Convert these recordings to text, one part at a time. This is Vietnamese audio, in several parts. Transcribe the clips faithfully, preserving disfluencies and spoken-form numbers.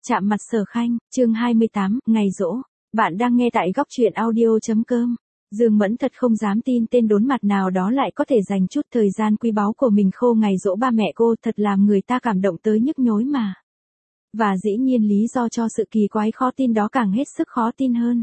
Chạm mặt Sở Khanh, chương hai mươi tám, ngày giỗ. Bạn đang nghe tại góc truyện audio.com. Dương Mẫn thật không dám tin tên đốn mặt nào đó lại có thể dành chút thời gian quý báu của mình khô ngày giỗ ba mẹ cô, thật làm người ta cảm động tới nhức nhối mà. Và dĩ nhiên lý do cho sự kỳ quái khó tin đó càng hết sức khó tin hơn.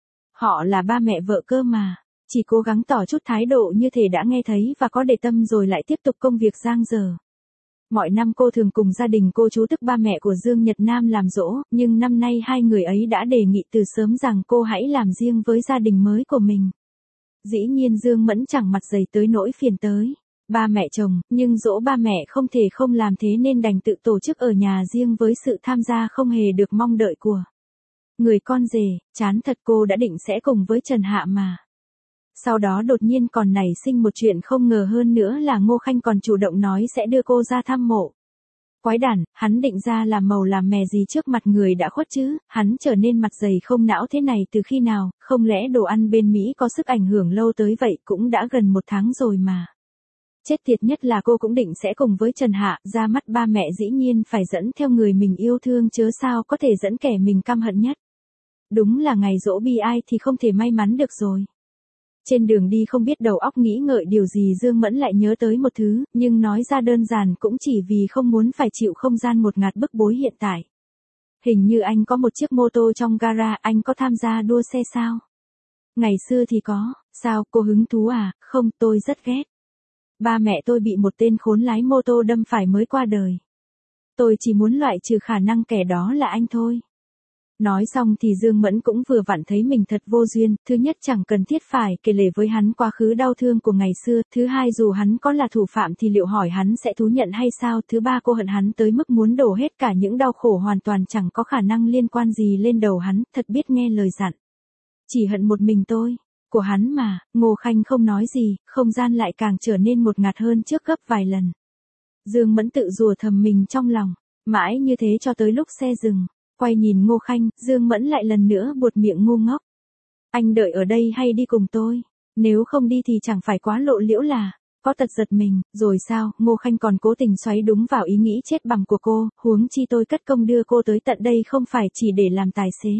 Họ là ba mẹ vợ cơ mà, chỉ cố gắng tỏ chút thái độ như thể đã nghe thấy và có để tâm rồi lại tiếp tục công việc giang dở. Mọi năm cô thường cùng gia đình cô chú tức ba mẹ của Dương Nhật Nam làm giỗ, nhưng năm nay hai người ấy đã đề nghị từ sớm rằng cô hãy làm riêng với gia đình mới của mình. Dĩ nhiên Dương Mẫn chẳng mặt dày tới nỗi phiền tới ba mẹ chồng, nhưng giỗ ba mẹ không thể không làm thế nên đành tự tổ chức ở nhà riêng với sự tham gia không hề được mong đợi của người con rể. Chán thật, cô đã định sẽ cùng với Trần Hạ mà. Sau đó đột nhiên còn nảy sinh một chuyện không ngờ hơn nữa là Ngô Khanh còn chủ động nói sẽ đưa cô ra thăm mộ. Quái đản, hắn định ra làm màu làm mè gì trước mặt người đã khuất chứ, hắn trở nên mặt dày không não thế này từ khi nào, không lẽ đồ ăn bên Mỹ có sức ảnh hưởng lâu tới vậy, cũng đã gần một tháng rồi mà. Chết tiệt nhất là cô cũng định sẽ cùng với Trần Hạ, ra mắt ba mẹ dĩ nhiên phải dẫn theo người mình yêu thương chớ sao có thể dẫn kẻ mình căm hận nhất. Đúng là ngày giỗ bi ai thì không thể may mắn được rồi. Trên đường đi không biết đầu óc nghĩ ngợi điều gì Dương Mẫn lại nhớ tới một thứ, nhưng nói ra đơn giản cũng chỉ vì không muốn phải chịu không gian một ngạt bức bối hiện tại. Hình như anh có một chiếc mô tô trong gara, anh có tham gia đua xe sao? Ngày xưa thì có. Sao, cô hứng thú à? Không, tôi rất ghét. Ba mẹ tôi bị một tên khốn lái mô tô đâm phải mới qua đời. Tôi chỉ muốn loại trừ khả năng kẻ đó là anh thôi. Nói xong thì Dương Mẫn cũng vừa vặn thấy mình thật vô duyên, thứ nhất chẳng cần thiết phải kể lể với hắn quá khứ đau thương của ngày xưa, thứ hai dù hắn có là thủ phạm thì liệu hỏi hắn sẽ thú nhận hay sao, thứ ba cô hận hắn tới mức muốn đổ hết cả những đau khổ hoàn toàn chẳng có khả năng liên quan gì lên đầu hắn, thật biết nghe lời dặn. Chỉ hận một mình tôi, của hắn mà. Ngô Khanh không nói gì, không gian lại càng trở nên một ngạt hơn trước gấp vài lần. Dương Mẫn tự rủa thầm mình trong lòng, mãi như thế cho tới lúc xe dừng. Quay nhìn Ngô Khanh, Dương Mẫn lại lần nữa buột miệng ngu ngốc. Anh đợi ở đây hay đi cùng tôi? Nếu không đi thì chẳng phải quá lộ liễu là, có tật giật mình, rồi sao? Ngô Khanh còn cố tình xoáy đúng vào ý nghĩ chết bằm của cô, huống chi tôi cất công đưa cô tới tận đây không phải chỉ để làm tài xế.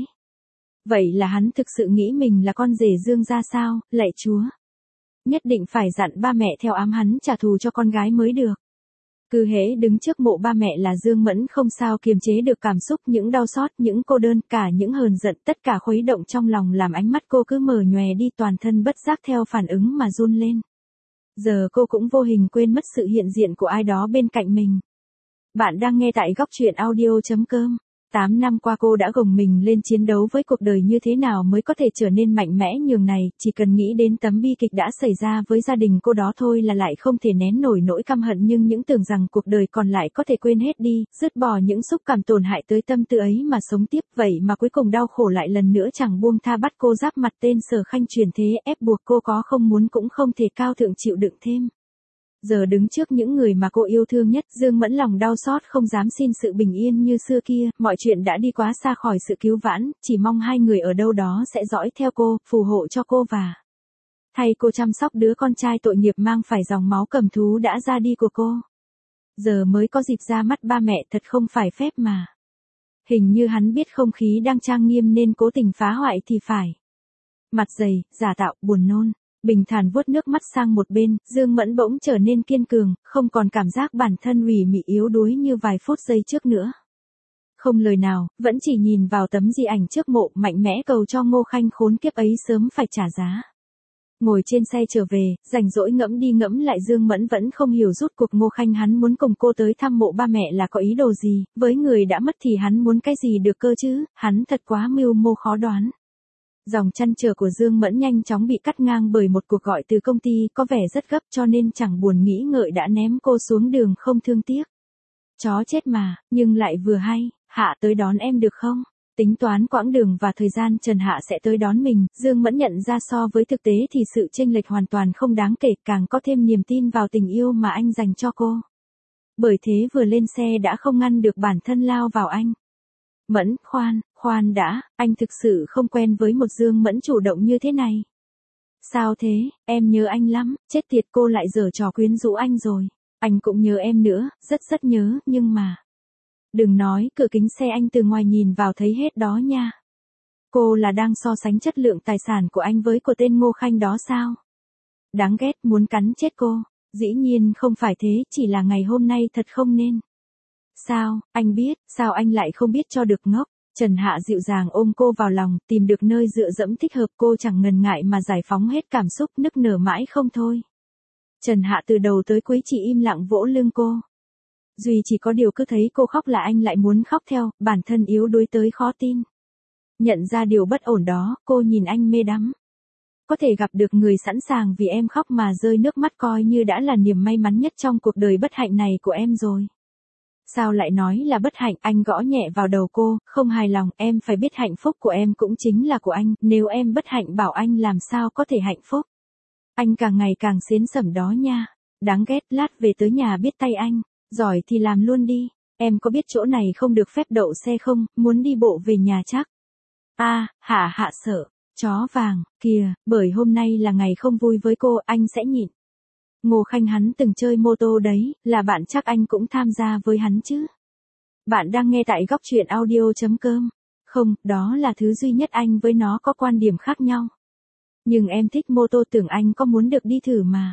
Vậy là hắn thực sự nghĩ mình là con rể Dương ra sao, lạy chúa. Nhất định phải dặn ba mẹ theo ám hắn trả thù cho con gái mới được. Cứ hễ đứng trước mộ ba mẹ là Dương Mẫn không sao kiềm chế được cảm xúc, những đau xót, những cô đơn, cả những hờn giận, tất cả khuấy động trong lòng làm ánh mắt cô cứ mờ nhòe đi, toàn thân bất giác theo phản ứng mà run lên. Giờ cô cũng vô hình quên mất sự hiện diện của ai đó bên cạnh mình. Bạn đang nghe tại góc truyện audio.com. Tám năm qua cô đã gồng mình lên chiến đấu với cuộc đời như thế nào mới có thể trở nên mạnh mẽ nhường này, chỉ cần nghĩ đến tấm bi kịch đã xảy ra với gia đình cô đó thôi là lại không thể nén nổi nỗi căm hận, nhưng những tưởng rằng cuộc đời còn lại có thể quên hết đi, dứt bỏ những xúc cảm tổn hại tới tâm tư ấy mà sống tiếp, vậy mà cuối cùng đau khổ lại lần nữa chẳng buông tha bắt cô giáp mặt tên Sở Khanh truyền thế, ép buộc cô có không muốn cũng không thể cao thượng chịu đựng thêm. Giờ đứng trước những người mà cô yêu thương nhất, Dương Mẫn lòng đau xót không dám xin sự bình yên như xưa kia, mọi chuyện đã đi quá xa khỏi sự cứu vãn, chỉ mong hai người ở đâu đó sẽ dõi theo cô, phù hộ cho cô và thay cô chăm sóc đứa con trai tội nghiệp mang phải dòng máu cầm thú đã ra đi của cô. Giờ mới có dịp ra mắt ba mẹ, thật không phải phép mà. Hình như hắn biết không khí đang trang nghiêm nên cố tình phá hoại thì phải. Mặt dày, giả tạo, buồn nôn. Bình thản vuốt nước mắt sang một bên, Dương Mẫn bỗng trở nên kiên cường, không còn cảm giác bản thân ủy mị yếu đuối như vài phút giây trước nữa. Không lời nào, vẫn chỉ nhìn vào tấm di ảnh trước mộ, mạnh mẽ cầu cho Ngô Khanh khốn kiếp ấy sớm phải trả giá. Ngồi trên xe trở về, rảnh rỗi ngẫm đi ngẫm lại, Dương Mẫn vẫn không hiểu rốt cuộc Ngô Khanh hắn muốn cùng cô tới thăm mộ ba mẹ là có ý đồ gì, với người đã mất thì hắn muốn cái gì được cơ chứ, hắn thật quá mưu mô khó đoán. Dòng trăn trở của Dương Mẫn nhanh chóng bị cắt ngang bởi một cuộc gọi từ công ty, có vẻ rất gấp cho nên chẳng buồn nghĩ ngợi đã ném cô xuống đường không thương tiếc. Chó chết mà, nhưng lại vừa hay. Hạ tới đón em được không? Tính toán quãng đường và thời gian Trần Hạ sẽ tới đón mình, Dương Mẫn nhận ra so với thực tế thì sự chênh lệch hoàn toàn không đáng kể, càng có thêm niềm tin vào tình yêu mà anh dành cho cô. Bởi thế vừa lên xe đã không ngăn được bản thân lao vào anh. Mẫn, khoan, khoan đã, anh thực sự không quen với một Dương Mẫn chủ động như thế này. Sao thế, em nhớ anh lắm, chết tiệt, cô lại giở trò quyến rũ anh rồi. Anh cũng nhớ em nữa, rất rất nhớ, nhưng mà... Đừng nói, cửa kính xe anh từ ngoài nhìn vào thấy hết đó nha. Cô là đang so sánh chất lượng tài sản của anh với của tên Ngô Khanh đó sao? Đáng ghét, muốn cắn chết cô. Dĩ nhiên không phải thế, chỉ là ngày hôm nay thật không nên. Sao, anh biết, sao anh lại không biết cho được ngốc? Trần Hạ dịu dàng ôm cô vào lòng, tìm được nơi dựa dẫm thích hợp, cô chẳng ngần ngại mà giải phóng hết cảm xúc, nức nở mãi không thôi. Trần Hạ từ đầu tới cuối chỉ im lặng vỗ lưng cô. Duy chỉ có điều cứ thấy cô khóc là anh lại muốn khóc theo, bản thân yếu đuối tới khó tin. Nhận ra điều bất ổn đó, cô nhìn anh mê đắm. Có thể gặp được người sẵn sàng vì em khóc mà rơi nước mắt coi như đã là niềm may mắn nhất trong cuộc đời bất hạnh này của em rồi. Sao lại nói là bất hạnh? Anh gõ nhẹ vào đầu cô, không hài lòng, em phải biết hạnh phúc của em cũng chính là của anh, nếu em bất hạnh bảo anh làm sao có thể hạnh phúc. Anh càng ngày càng xến sẩm đó nha. Đáng ghét, lát về tới nhà biết tay anh. Giỏi thì làm luôn đi. Em có biết chỗ này không được phép đậu xe không, muốn đi bộ về nhà chắc. A, à, Hạ Hạ sợ. Chó vàng, kìa, bởi hôm nay là ngày không vui với cô, anh sẽ nhịn. Ngô Khanh hắn từng chơi mô tô đấy, là bạn chắc anh cũng tham gia với hắn chứ. Bạn đang nghe tại góc truyện audio chấm com. Không, đó là thứ duy nhất anh với nó có quan điểm khác nhau. Nhưng em thích mô tô, tưởng anh có muốn được đi thử mà.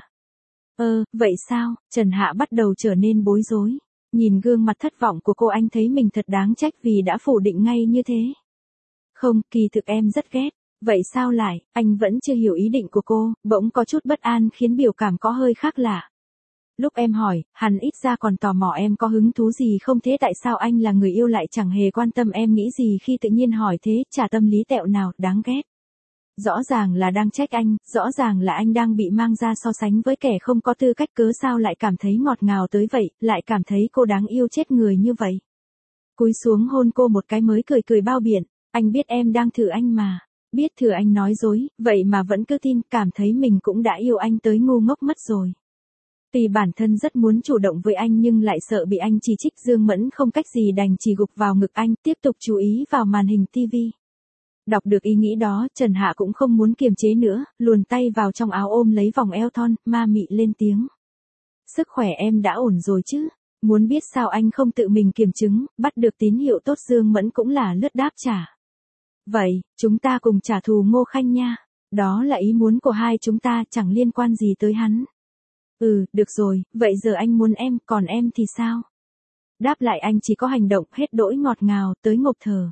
Ơ, vậy sao? Trần Hạ bắt đầu trở nên bối rối. Nhìn gương mặt thất vọng của cô anh thấy mình thật đáng trách vì đã phủ định ngay như thế. Không, kỳ thực em rất ghét. Vậy sao lại, anh vẫn chưa hiểu ý định của cô, bỗng có chút bất an khiến biểu cảm có hơi khác lạ. Lúc em hỏi, hắn ít ra còn tò mò em có hứng thú gì không, thế tại sao anh là người yêu lại chẳng hề quan tâm em nghĩ gì khi tự nhiên hỏi thế, chả tâm lý tẹo nào, đáng ghét. Rõ ràng là đang trách anh, rõ ràng là anh đang bị mang ra so sánh với kẻ không có tư cách, cớ sao lại cảm thấy ngọt ngào tới vậy, lại cảm thấy cô đáng yêu chết người như vậy. Cúi xuống hôn cô một cái mới cười cười bao biện, anh biết em đang thử anh mà. Biết thừa anh nói dối, vậy mà vẫn cứ tin, cảm thấy mình cũng đã yêu anh tới ngu ngốc mất rồi. Tuy bản thân rất muốn chủ động với anh nhưng lại sợ bị anh chỉ trích, Dương Mẫn không cách gì đành chỉ gục vào ngực anh, tiếp tục chú ý vào màn hình tivi. Đọc được ý nghĩ đó, Trần Hạ cũng không muốn kiềm chế nữa, luồn tay vào trong áo ôm lấy vòng eo thon, ma mị lên tiếng. Sức khỏe em đã ổn rồi chứ? Muốn biết sao anh không tự mình kiểm chứng, bắt được tín hiệu tốt, Dương Mẫn cũng là lướt đáp trả. Vậy, chúng ta cùng trả thù Ngô Khanh nha. Đó là ý muốn của hai chúng ta, chẳng liên quan gì tới hắn. Ừ, được rồi, vậy giờ anh muốn em, còn em thì sao? Đáp lại anh chỉ có hành động, hết đỗi ngọt ngào, tới ngộp thở.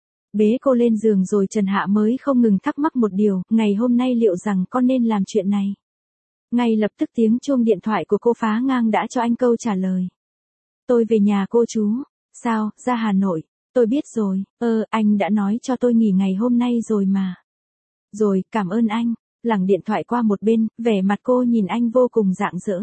Bế cô lên giường rồi Trần Hạ mới không ngừng thắc mắc một điều, ngày hôm nay liệu rằng con nên làm chuyện này. Ngay lập tức tiếng chuông điện thoại của cô phá ngang đã cho anh câu trả lời. Tôi về nhà cô chú. Sao, ra Hà Nội? Tôi biết rồi, ơ, anh đã nói cho tôi nghỉ ngày hôm nay rồi mà. Rồi, cảm ơn anh. Lẳng điện thoại qua một bên, vẻ mặt cô nhìn anh vô cùng rạng rỡ.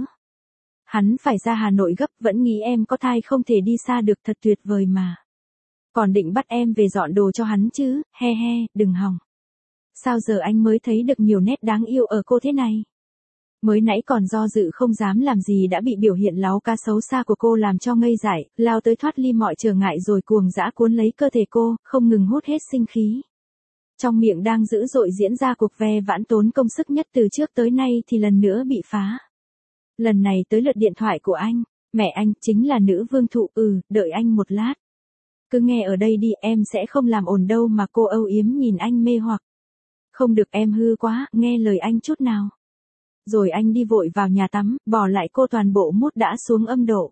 Hắn phải ra Hà Nội gấp, vẫn nghĩ em có thai không thể đi xa được, thật tuyệt vời mà. Còn định bắt em về dọn đồ cho hắn chứ, he he, đừng hòng. Sao giờ anh mới thấy được nhiều nét đáng yêu ở cô thế này? Mới nãy còn do dự không dám làm gì đã bị biểu hiện láu cá xấu xa của cô làm cho ngây dại, lao tới thoát ly mọi trở ngại rồi cuồng dã cuốn lấy cơ thể cô, không ngừng hút hết sinh khí. Trong miệng đang dữ dội diễn ra cuộc ve vãn tốn công sức nhất từ trước tới nay thì lần nữa bị phá. Lần này tới lượt điện thoại của anh, mẹ anh chính là nữ vương thụ, ừ, đợi anh một lát. Cứ nghe ở đây đi, em sẽ không làm ồn đâu mà, cô âu yếm nhìn anh mê hoặc. Không được, em hư quá, nghe lời anh chút nào. Rồi anh đi vội vào nhà tắm, bỏ lại cô toàn bộ mút đã xuống âm độ.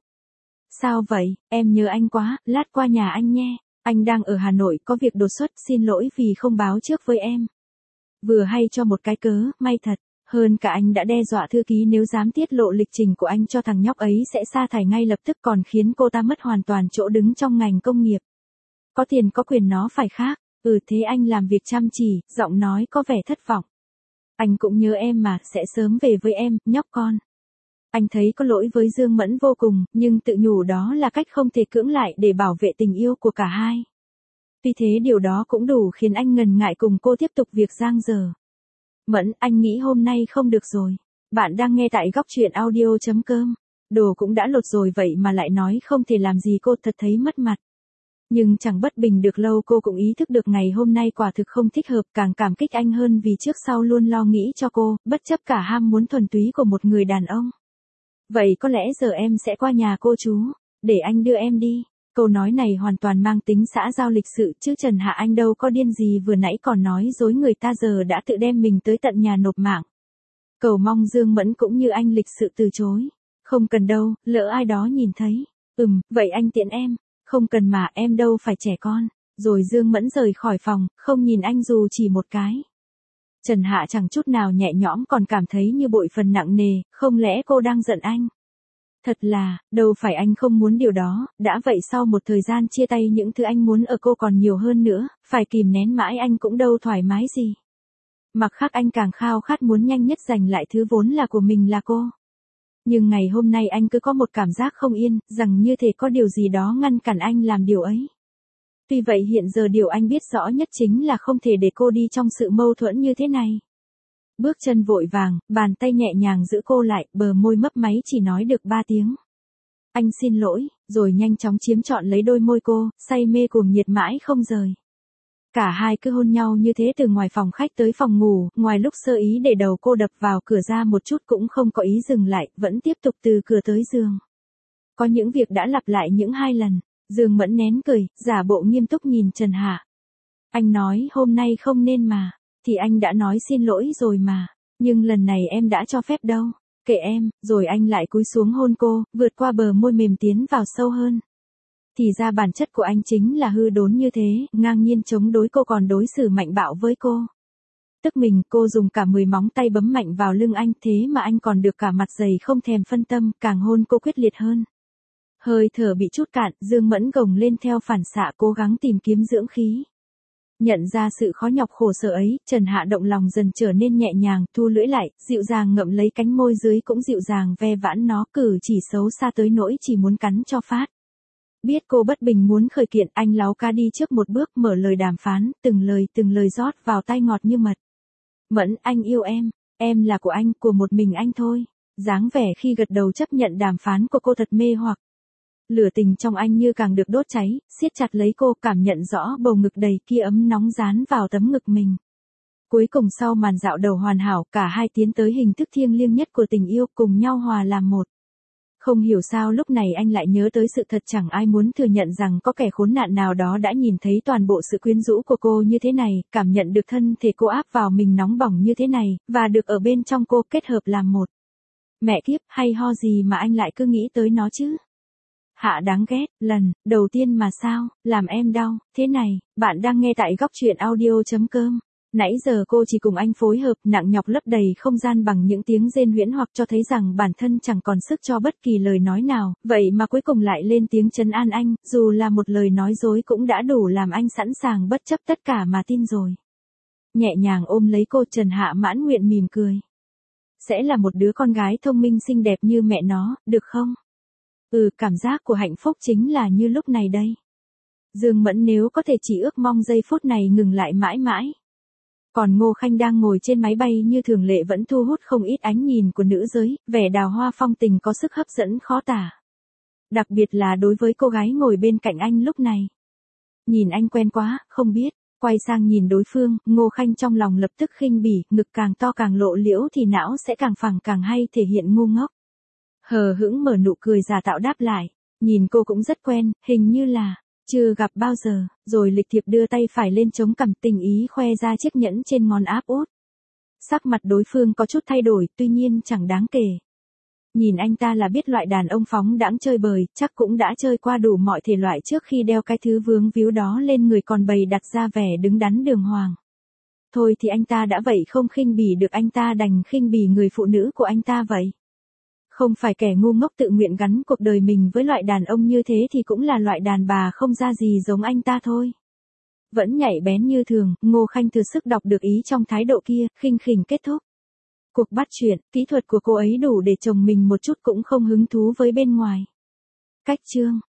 Sao vậy, em nhớ anh quá, lát qua nhà anh nhé. Anh đang ở Hà Nội, có việc đột xuất, xin lỗi vì không báo trước với em. Vừa hay cho một cái cớ, may thật. Hơn cả anh đã đe dọa thư ký nếu dám tiết lộ lịch trình của anh cho thằng nhóc ấy sẽ sa thải ngay lập tức, còn khiến cô ta mất hoàn toàn chỗ đứng trong ngành công nghiệp. Có tiền có quyền nó phải khác. Ừ, thế anh làm việc chăm chỉ, giọng nói có vẻ thất vọng. Anh cũng nhớ em mà, sẽ sớm về với em, nhóc con. Anh thấy có lỗi với Dương Mẫn vô cùng, nhưng tự nhủ đó là cách không thể cưỡng lại để bảo vệ tình yêu của cả hai. Vì thế điều đó cũng đủ khiến anh ngần ngại cùng cô tiếp tục việc giang dở. Mẫn, anh nghĩ hôm nay không được rồi. Bạn đang nghe tại góc truyện audio chấm com. Đồ cũng đã lột rồi vậy mà lại nói không thể làm gì, cô thật thấy mất mặt. Nhưng chẳng bất bình được lâu cô cũng ý thức được ngày hôm nay quả thực không thích hợp, càng cảm kích anh hơn vì trước sau luôn lo nghĩ cho cô, bất chấp cả ham muốn thuần túy của một người đàn ông. Vậy có lẽ giờ em sẽ qua nhà cô chú, để anh đưa em đi. Câu nói này hoàn toàn mang tính xã giao lịch sự chứ Trần Hạ Anh đâu có điên gì vừa nãy còn nói dối người ta giờ đã tự đem mình tới tận nhà nộp mạng. Cầu mong Dương Mẫn cũng như anh lịch sự từ chối. Không cần đâu, lỡ ai đó nhìn thấy. Ừm, vậy anh tiện em. Không cần mà, em đâu phải trẻ con. Rồi Dương Mẫn rời khỏi phòng, không nhìn anh dù chỉ một cái. Trần Hạ chẳng chút nào nhẹ nhõm còn cảm thấy như bội phần nặng nề, không lẽ cô đang giận anh? Thật là, đâu phải anh không muốn điều đó, đã vậy sau một thời gian chia tay những thứ anh muốn ở cô còn nhiều hơn nữa, phải kìm nén mãi anh cũng đâu thoải mái gì. Mặc khác anh càng khao khát muốn nhanh nhất giành lại thứ vốn là của mình là cô. Nhưng ngày hôm nay anh cứ có một cảm giác không yên, rằng như thể có điều gì đó ngăn cản anh làm điều ấy. Tuy vậy hiện giờ điều anh biết rõ nhất chính là không thể để cô đi trong sự mâu thuẫn như thế này. Bước chân vội vàng, bàn tay nhẹ nhàng giữ cô lại, bờ môi mấp máy chỉ nói được ba tiếng. Anh xin lỗi, rồi nhanh chóng chiếm trọn lấy đôi môi cô, say mê cuồng nhiệt mãi không rời. Cả hai cứ hôn nhau như thế từ ngoài phòng khách tới phòng ngủ, ngoài lúc sơ ý để đầu cô đập vào cửa ra một chút cũng không có ý dừng lại, vẫn tiếp tục từ cửa tới giường. Có những việc đã lặp lại những hai lần, Dương Mẫn nén cười, giả bộ nghiêm túc nhìn Trần Hạ. Anh nói hôm nay không nên mà, thì anh đã nói xin lỗi rồi mà, nhưng lần này em đã cho phép đâu, kệ em, rồi anh lại cúi xuống hôn cô, vượt qua bờ môi mềm tiến vào sâu hơn. Thì ra bản chất của anh chính là hư đốn như thế, ngang nhiên chống đối cô còn đối xử mạnh bạo với cô. Tức mình, cô dùng cả mười móng tay bấm mạnh vào lưng anh, thế mà anh còn được cả mặt dày không thèm phân tâm, càng hôn cô quyết liệt hơn. Hơi thở bị chút cạn, Dương Mẫn gồng lên theo phản xạ cố gắng tìm kiếm dưỡng khí. Nhận ra sự khó nhọc khổ sở ấy, Trần Hạ động lòng dần trở nên nhẹ nhàng, thu lưỡi lại, dịu dàng ngậm lấy cánh môi dưới cũng dịu dàng ve vãn nó, cử chỉ xấu xa tới nỗi chỉ muốn cắn cho phát. Biết cô bất bình muốn khởi kiện, anh láu ca đi trước một bước mở lời đàm phán, từng lời từng lời rót vào tai ngọt như mật. Mẫn, anh yêu em, em là của anh, của một mình anh thôi. Dáng vẻ khi gật đầu chấp nhận đàm phán của cô thật mê hoặc. Lửa tình trong anh như càng được đốt cháy, siết chặt lấy cô, cảm nhận rõ bầu ngực đầy kia ấm nóng dán vào tấm ngực mình. Cuối cùng sau màn dạo đầu hoàn hảo, cả hai tiến tới hình thức thiêng liêng nhất của tình yêu, cùng nhau hòa làm một. Không hiểu sao lúc này anh lại nhớ tới sự thật chẳng ai muốn thừa nhận rằng có kẻ khốn nạn nào đó đã nhìn thấy toàn bộ sự quyến rũ của cô như thế này, cảm nhận được thân thể cô áp vào mình nóng bỏng như thế này, và được ở bên trong cô kết hợp làm một. Mẹ kiếp, hay ho gì mà anh lại cứ nghĩ tới nó chứ? Hạ đáng ghét, lần, đầu tiên mà sao, làm em đau, thế này, bạn đang nghe tại góc truyện audio.com. Nãy giờ cô chỉ cùng anh phối hợp nặng nhọc lấp đầy không gian bằng những tiếng rên huyễn hoặc cho thấy rằng bản thân chẳng còn sức cho bất kỳ lời nói nào, vậy mà cuối cùng lại lên tiếng trấn an anh, dù là một lời nói dối cũng đã đủ làm anh sẵn sàng bất chấp tất cả mà tin rồi. Nhẹ nhàng ôm lấy cô, Trần Hạ mãn nguyện mỉm cười. Sẽ là một đứa con gái thông minh xinh đẹp như mẹ nó, được không? Ừ, cảm giác của hạnh phúc chính là như lúc này đây. Dương Mẫn nếu có thể chỉ ước mong giây phút này ngừng lại mãi mãi. Còn Ngô Khanh đang ngồi trên máy bay như thường lệ vẫn thu hút không ít ánh nhìn của nữ giới, vẻ đào hoa phong tình có sức hấp dẫn khó tả. Đặc biệt là đối với cô gái ngồi bên cạnh anh lúc này. Nhìn anh quen quá, không biết, quay sang nhìn đối phương, Ngô Khanh trong lòng lập tức khinh bỉ, ngực càng to càng lộ liễu thì não sẽ càng phẳng càng hay thể hiện ngu ngốc. Hờ hững mở nụ cười giả tạo đáp lại, nhìn cô cũng rất quen, hình như là chưa gặp bao giờ, rồi lịch thiệp đưa tay phải lên chống cằm tình ý khoe ra chiếc nhẫn trên ngón áp út. Sắc mặt đối phương có chút thay đổi, tuy nhiên chẳng đáng kể. Nhìn anh ta là biết loại đàn ông phóng đãng chơi bời, chắc cũng đã chơi qua đủ mọi thể loại trước khi đeo cái thứ vướng víu đó lên người còn bày đặt ra vẻ đứng đắn đường hoàng. Thôi thì anh ta đã vậy không khinh bỉ được anh ta đành khinh bỉ người phụ nữ của anh ta vậy. Không phải kẻ ngu ngốc tự nguyện gắn cuộc đời mình với loại đàn ông như thế thì cũng là loại đàn bà không ra gì giống anh ta thôi. Vẫn nhạy bén như thường, Ngô Khanh thừa sức đọc được ý trong thái độ kia, khinh khỉnh kết thúc. Cuộc bắt chuyện, kỹ thuật của cô ấy đủ để chồng mình một chút cũng không hứng thú với bên ngoài. Cách chương